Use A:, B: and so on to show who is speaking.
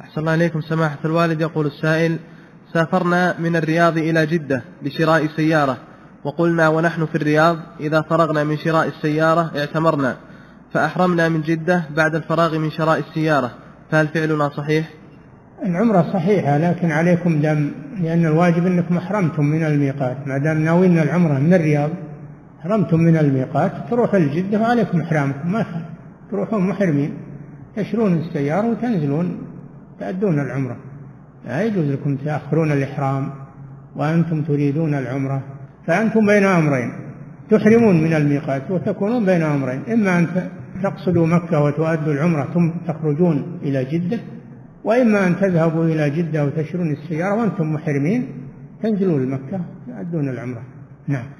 A: أحسن الله إليكم سماحة الوالد. يقول السائل: سافرنا من الرياض إلى جدة لشراء سيارة، وقلنا ونحن في الرياض إذا فرغنا من شراء السيارة اعتمرنا، فأحرمنا من جدة بعد الفراغ من شراء السيارة، فهل فعلنا صحيح؟
B: العمرة صحيحة، لكن عليكم دم، لأن الواجب أنكم أحرمتم من الميقات، ما دام ناوين العمرة من الرياض أحرمتم من الميقات، تروحوا الجدة وعليكم إحرامكم، ما تروحون محرمين، تشرون السيارة وتنزلون تأدون العمرة. لا يجوز لكم تأخرون الإحرام وأنتم تريدون العمرة، فأنتم بين أمرين: تحرمون من الميقات وتكونون بين أمرين، إما أن تقصدوا مكة وتؤدوا العمرة ثم تخرجون إلى جدة، وإما أن تذهبوا إلى جدة وتشرون السيارة وأنتم محرمين تنزلون لمكة تؤدون العمرة. نعم.